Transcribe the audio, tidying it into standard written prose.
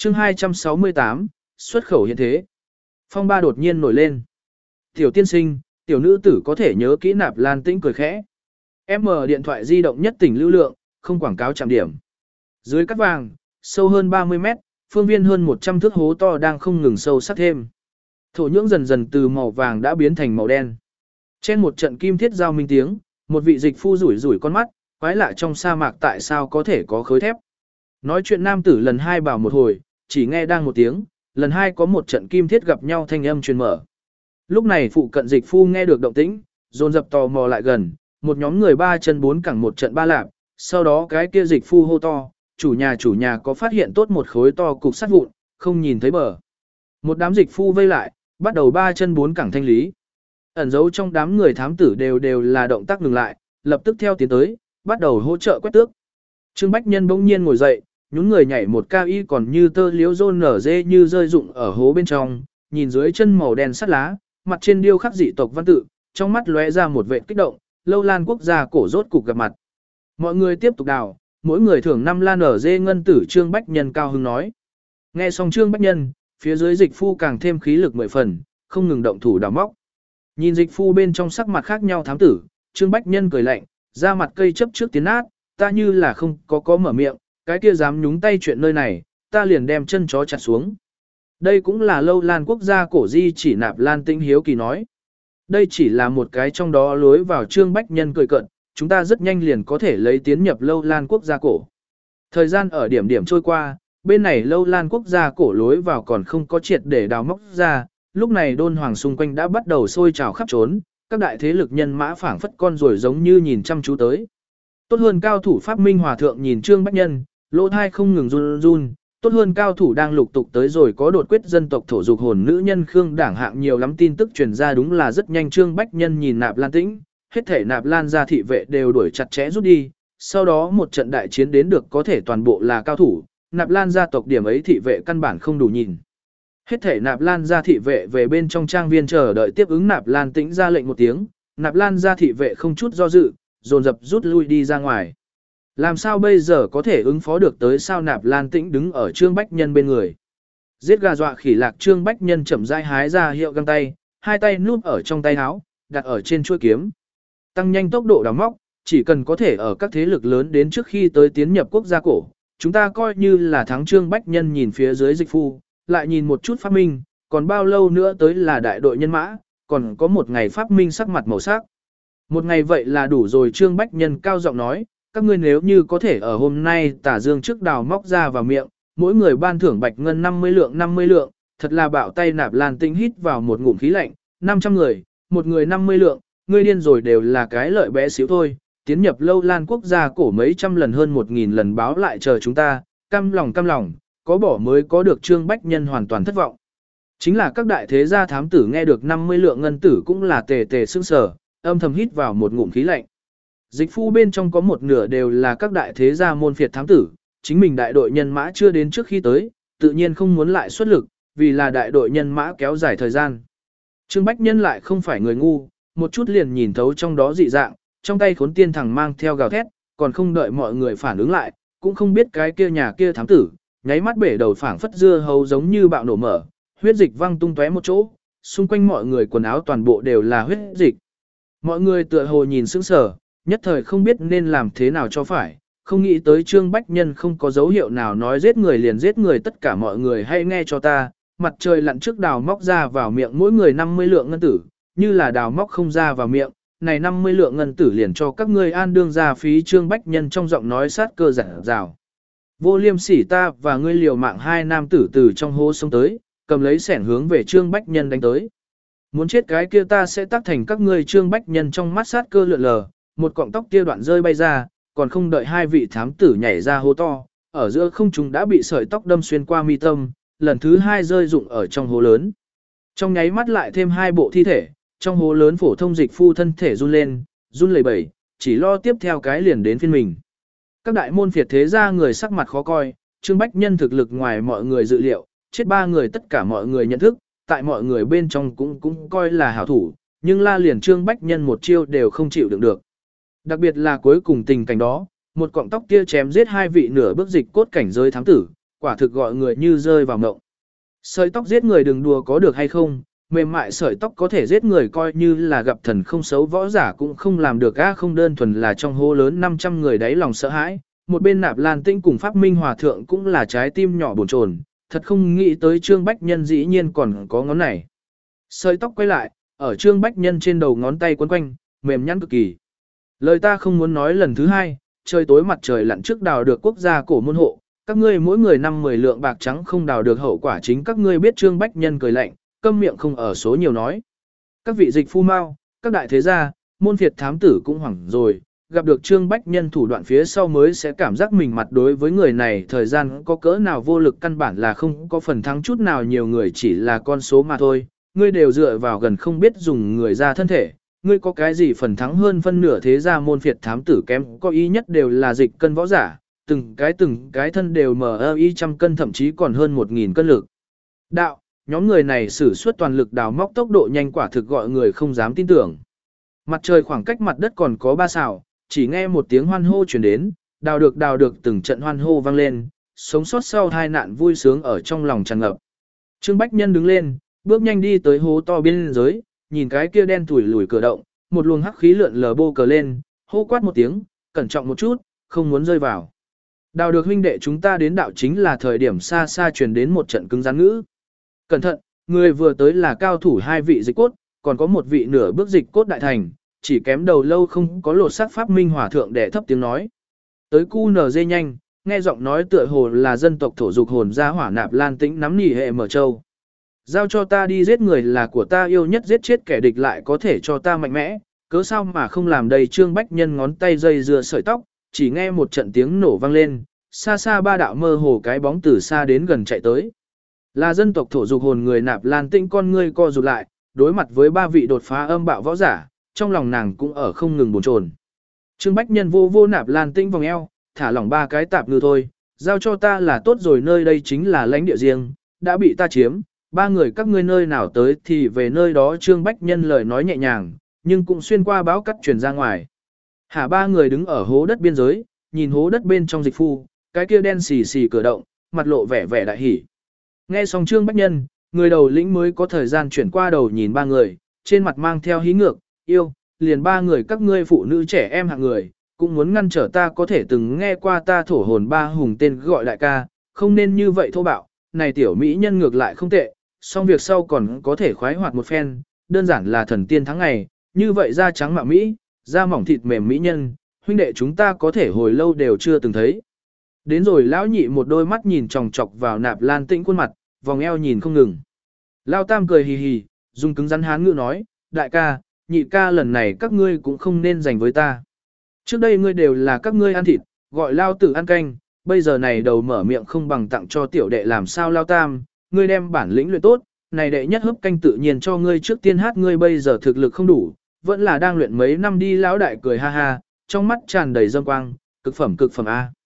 chương 268, xuất khẩu hiện thế. Phong ba đột nhiên nổi lên. Tiểu tiên sinh, tiểu nữ tử có thể nhớ kỹ Nạp Lan Tĩnh cười khẽ. M điện thoại di động nhất tỉnh lưu lượng, không quảng cáo trạm điểm. Dưới cắt vàng, sâu hơn 30 mét, phương viên hơn 100 thước hố to đang không ngừng sâu sắc thêm. Thổ nhưỡng dần dần từ màu vàng đã biến thành màu đen. Trên một trận kim thiết giao minh tiếng, một vị dịch phu rủi rủi con mắt, quái lạ trong sa mạc tại sao có thể có khối thép. Nói chuyện nam tử lần hai bảo một hồi, chỉ nghe đang một tiếng, lần hai có một trận kim thiết gặp nhau thanh âm truyền mở. Lúc này phụ cận dịch phu nghe được động tĩnh, dồn dập tò mò lại gần, một nhóm người ba chân bốn cẳng một trận ba lạp, sau đó cái kia dịch phu hô to, chủ nhà có phát hiện tốt một khối to cục sắt vụn, không nhìn thấy bờ. Một đám dịch phu vây lại, bắt đầu ba chân bốn cẳng thanh lý. Ẩn dấu trong đám người thám tử đều là động tác ngừng lại, lập tức theo tiến tới, bắt đầu hỗ trợ quét tước. Trương Bách Nhân bỗng nhiên ngồi dậy, nhún người nhảy một cao y còn như tơ liễu rôn nở dê như rơi rụng ở hố bên trong, nhìn dưới chân màu đen sắt lá, mặt trên điêu khắc dị tộc văn tự, trong mắt lóe ra một vẻ kích động, Lâu Lan quốc gia cổ rốt cục gặp mặt. Mọi người tiếp tục đào, mỗi người thưởng 5 lan ở dê ngân tử. Trương Bách Nhân cao hứng nói. Nghe xong Trương Bách Nhân, phía dưới dịch phu càng thêm khí lực 10 phần, không ngừng động thủ đào móc. Nhìn dịch phu bên trong sắc mặt khác nhau thám tử, Trương Bách Nhân cười lạnh, ra mặt cây chấp trước tiến át, ta như là không có mở miệng, cái kia dám nhúng tay chuyện nơi này, ta liền đem chân chó chặt xuống. Đây cũng là Lâu Lan quốc gia cổ di chỉ Nạp Lan Tĩnh hiếu kỳ nói. Đây chỉ là một cái trong đó lối vào. Trương Bách Nhân cười cận, chúng ta rất nhanh liền có thể lấy tiến nhập Lâu Lan quốc gia cổ. Thời gian ở điểm điểm trôi qua, bên này Lâu Lan quốc gia cổ lối vào còn không có triệt để đào móc ra, lúc này đôn hoàng xung quanh đã bắt đầu sôi trào khắp trốn, các đại thế lực nhân mã phảng phất con rồi giống như nhìn chăm chú tới. Tốt hơn cao thủ Pháp Minh Hòa thượng nhìn Trương Bách Nhân, lỗ thai không ngừng run run, tốt hơn cao thủ đang lục tục tới rồi có đột quyết dân tộc thổ dục hồn nữ nhân Khương Đảng hạng nhiều lắm tin tức truyền ra đúng là rất nhanh. Trương Bách Nhân nhìn Nạp Lan Tĩnh, hết thể Nạp Lan gia thị vệ đều đuổi chặt chẽ rút đi, sau đó một trận đại chiến đến được có thể toàn bộ là cao thủ, Nạp Lan gia tộc điểm ấy thị vệ căn bản không đủ nhìn. Hết thể Nạp Lan gia thị vệ về bên trong trang viên chờ đợi tiếp ứng. Nạp Lan Tĩnh ra lệnh một tiếng, Nạp Lan gia thị vệ không chút do dự, dồn dập rút lui đi ra ngoài. Làm sao bây giờ có thể ứng phó được tới sao? Nạp Lan Tĩnh đứng ở Trương Bách Nhân bên người. Giết gà dọa khỉ lạc. Trương Bách Nhân chậm rãi hái ra hiệu găng tay, hai tay núp ở trong tay áo, đặt ở trên chuôi kiếm. Tăng nhanh tốc độ đào móc, chỉ cần có thể ở các thế lực lớn đến trước khi tới tiến nhập quốc gia cổ, chúng ta coi như là thắng. Trương Bách Nhân nhìn phía dưới dịch phu, lại nhìn một chút Pháp Minh, còn bao lâu nữa tới là đại đội nhân mã, còn có một ngày. Pháp Minh sắc mặt màu sắc. Một ngày vậy là đủ rồi. Trương Bách Nhân cao giọng nói, các ngươi nếu như có thể ở hôm nay tả dương trước đào móc ra vào miệng, mỗi người ban thưởng bạch ngân 50 lượng, thật là bạo tay. Nạp Lan Tĩnh hít vào một ngụm khí lạnh, 500 người, một người 50 lượng, ngươi điên rồi, đều là cái lợi bé xíu thôi, tiến nhập Lâu Lan quốc gia cổ mấy trăm lần hơn 1000 lần báo lại chờ chúng ta, cam lòng, có bỏ mới có được. Trương Bách Nhân hoàn toàn thất vọng. Chính là các đại thế gia thám tử nghe được 50 lượng ngân tử cũng là tề tề sững sờ, âm thầm hít vào một ngụm khí lạnh. Dịch phu bên trong có một nửa đều là các đại thế gia môn phiệt thám tử, chính mình đại đội nhân mã chưa đến trước khi tới, tự nhiên không muốn lại xuất lực, vì là đại đội nhân mã kéo dài thời gian. Trương Bách Nhân lại không phải người ngu, một chút liền nhìn thấu trong đó dị dạng, trong tay khốn tiên thẳng mang theo gào thét, còn không đợi mọi người phản ứng lại, cũng không biết cái kia nhà kia thám tử, nháy mắt bể đầu phảng phất dưa hấu giống như bạo nổ mở, huyết dịch văng tung tóe một chỗ, xung quanh mọi người quần áo toàn bộ đều là huyết dịch. Mọi người tựa hồ nhìn sững sờ, nhất thời không biết nên làm thế nào cho phải, không nghĩ tới Trương Bách Nhân không có dấu hiệu nào nói giết người liền giết người. Tất cả mọi người hãy nghe cho ta, mặt trời lặn trước đào móc ra vào miệng mỗi người 50 lượng ngân tử, như là đào móc không ra vào miệng, này 50 lượng ngân tử liền cho các ngươi an đương ra phí. Trương Bách Nhân trong giọng nói sát cơ giản rào. Vô liêm sỉ, ta và ngươi liều mạng. Hai nam tử từ trong hố xông tới, cầm lấy xẻng hướng về Trương Bách Nhân đánh tới. Muốn chết cái kia ta sẽ tác thành các ngươi. Trương Bách Nhân trong mắt sát cơ lượn lờ, một cọng tóc kia đoạn rơi bay ra, còn không đợi hai vị thám tử nhảy ra hố to, ở giữa không trung đã bị sợi tóc đâm xuyên qua mi tâm, lần thứ hai rơi rụng ở trong hố lớn. Trong nháy mắt lại thêm hai bộ thi thể, trong hố lớn phổ thông dịch phu thân thể run lên, run lẩy bẩy, chỉ lo tiếp theo cái liền đến phiên mình. Các đại môn phiệt thế gia người sắc mặt khó coi, Trương Bách Nhân thực lực ngoài mọi người dự liệu, chết ba người tất cả mọi người nhận thức, tại mọi người bên trong cũng coi là hảo thủ, nhưng la liền Trương Bách Nhân một chiêu đều không chịu đựng được. Đặc biệt là cuối cùng tình cảnh đó, một cọng tóc kia chém giết hai vị nửa bước dịch cốt cảnh giới thám tử, quả thực gọi người như rơi vào mộng. Sợi tóc giết người đừng đùa có được hay không, mềm mại sợi tóc có thể giết người coi như là gặp thần không xấu võ giả cũng không làm được á, không đơn thuần là trong hố lớn 500 người đáy lòng sợ hãi. Một bên Nạp Lan Tĩnh cùng Pháp Minh Hòa Thượng cũng là trái tim nhỏ bồn chồn, thật không nghĩ tới Trương Bách Nhân dĩ nhiên còn có ngón này. Sợi tóc quay lại, ở Trương Bách Nhân trên đầu ngón tay quấn quanh, mềm nhẵn cực kỳ. Lời ta không muốn nói lần thứ hai, trời tối mặt trời lặn trước đào được quốc gia cổ môn hộ, các ngươi mỗi người 5-10 lượng bạc trắng không đào được hậu quả chính các ngươi biết. Trương Bách Nhân cười lạnh, câm miệng không ở số nhiều nói. Các vị dịch phu mau, các đại thế gia, môn phiệt thám tử cũng hoảng rồi, gặp được Trương Bách Nhân thủ đoạn phía sau mới sẽ cảm giác mình mặt đối với người này thời gian có cỡ nào vô lực, căn bản là không có phần thắng chút nào, nhiều người chỉ là con số mà thôi, ngươi đều dựa vào gần không biết dùng người ra thân thể, ngươi có cái gì phần thắng hơn phân nửa thế gia môn phiệt thám tử kém có ý nhất đều là dịch cân võ giả, từng cái thân đều MI trăm cân thậm chí còn hơn 1000 cân lực. Đạo, nhóm người này sử xuất toàn lực đào móc tốc độ nhanh quả thực gọi người không dám tin tưởng. Mặt trời khoảng cách mặt đất còn có 3 sào, chỉ nghe một tiếng hoan hô truyền đến, đào được từng trận hoan hô vang lên, sống sót sau tai nạn vui sướng ở trong lòng tràn ngập. Trương Bách Nhân đứng lên, bước nhanh đi tới hố to bên dưới, nhìn cái kia đen tủi lùi cửa động, một luồng hắc khí lượn lờ bô cờ lên, hô quát một tiếng, cẩn trọng một chút, không muốn rơi vào. Đào được huynh đệ chúng ta đến đạo chính là thời điểm xa xa truyền đến một trận cứng rắn ngữ. Cẩn thận, người vừa tới là cao thủ 2 vị dịch cốt, còn có một vị nửa bước dịch cốt đại thành, chỉ kém đầu lâu không có lột xác. Pháp Minh Hòa Thượng đẻ thấp tiếng nói. Tới cu nở dê nhanh, nghe giọng nói tựa hồ là dân tộc thổ dục hồn ra hỏa Nạp Lan Tĩnh nắm nỉ hệ mở châu. Giao cho ta đi, giết người là của ta yêu nhất, giết chết kẻ địch lại có thể cho ta mạnh mẽ, cớ sao mà không làm đầy. Trương Bách Nhân ngón tay dây dưa sợi tóc, chỉ nghe một trận tiếng nổ vang lên, xa xa 3 đạo mơ hồ cái bóng từ xa đến gần chạy tới. Là dân tộc thổ dục hồn người. Nạp Lan Tĩnh con ngươi co rụt lại, đối mặt với 3 vị đột phá âm bạo võ giả, trong lòng nàng cũng ở không ngừng bồn chồn. Trương Bách Nhân vô Nạp Lan Tĩnh vòng eo, thả lỏng 3 cái tạp ngư thôi, giao cho ta là tốt rồi, nơi đây chính là lãnh địa riêng, đã bị ta chiếm, 3 người các ngươi nơi nào tới thì về nơi đó. Trương Bách Nhân lời nói nhẹ nhàng, nhưng cũng xuyên qua báo cắt truyền ra ngoài. Hả 3 người đứng ở hố đất biên giới, nhìn hố đất bên trong dịch phu, cái kia đen xì xì cửa động, mặt lộ vẻ đại hỉ. Nghe xong Trương Bách Nhân, người đầu lĩnh mới có thời gian chuyển qua đầu nhìn 3 người, trên mặt mang theo hí ngược, yêu, liền 3 người các ngươi phụ nữ trẻ em hạng người, cũng muốn ngăn trở ta. Có thể từng nghe qua ta thổ hồn 3 hùng tên gọi đại ca, không nên như vậy thô bạo, này tiểu mỹ nhân ngược lại không tệ, xong việc sau còn có thể khoái hoạt một phen, đơn giản là thần tiên tháng ngày, như vậy da trắng mạo mỹ, da mỏng thịt mềm mỹ nhân, huynh đệ chúng ta có thể hồi lâu đều chưa từng thấy. Đến rồi lão nhị một đôi mắt nhìn chòng chọc vào Nạp Lan Tĩnh khuôn mặt, vòng eo nhìn không ngừng. Lao tam cười hì hì, dùng cứng rắn hán ngữ nói, đại ca, nhị ca lần này các ngươi cũng không nên giành với ta. Trước đây ngươi đều là các ngươi ăn thịt, gọi lao tử ăn canh, bây giờ này đầu mở miệng không bằng tặng cho tiểu đệ làm sao. Lao tam, ngươi đem bản lĩnh luyện tốt, này đệ nhất hấp canh tự nhiên cho ngươi trước tiên hát, ngươi bây giờ thực lực không đủ, vẫn là đang luyện mấy năm đi. Lão đại cười ha ha, trong mắt tràn đầy dâm quang, cực phẩm A.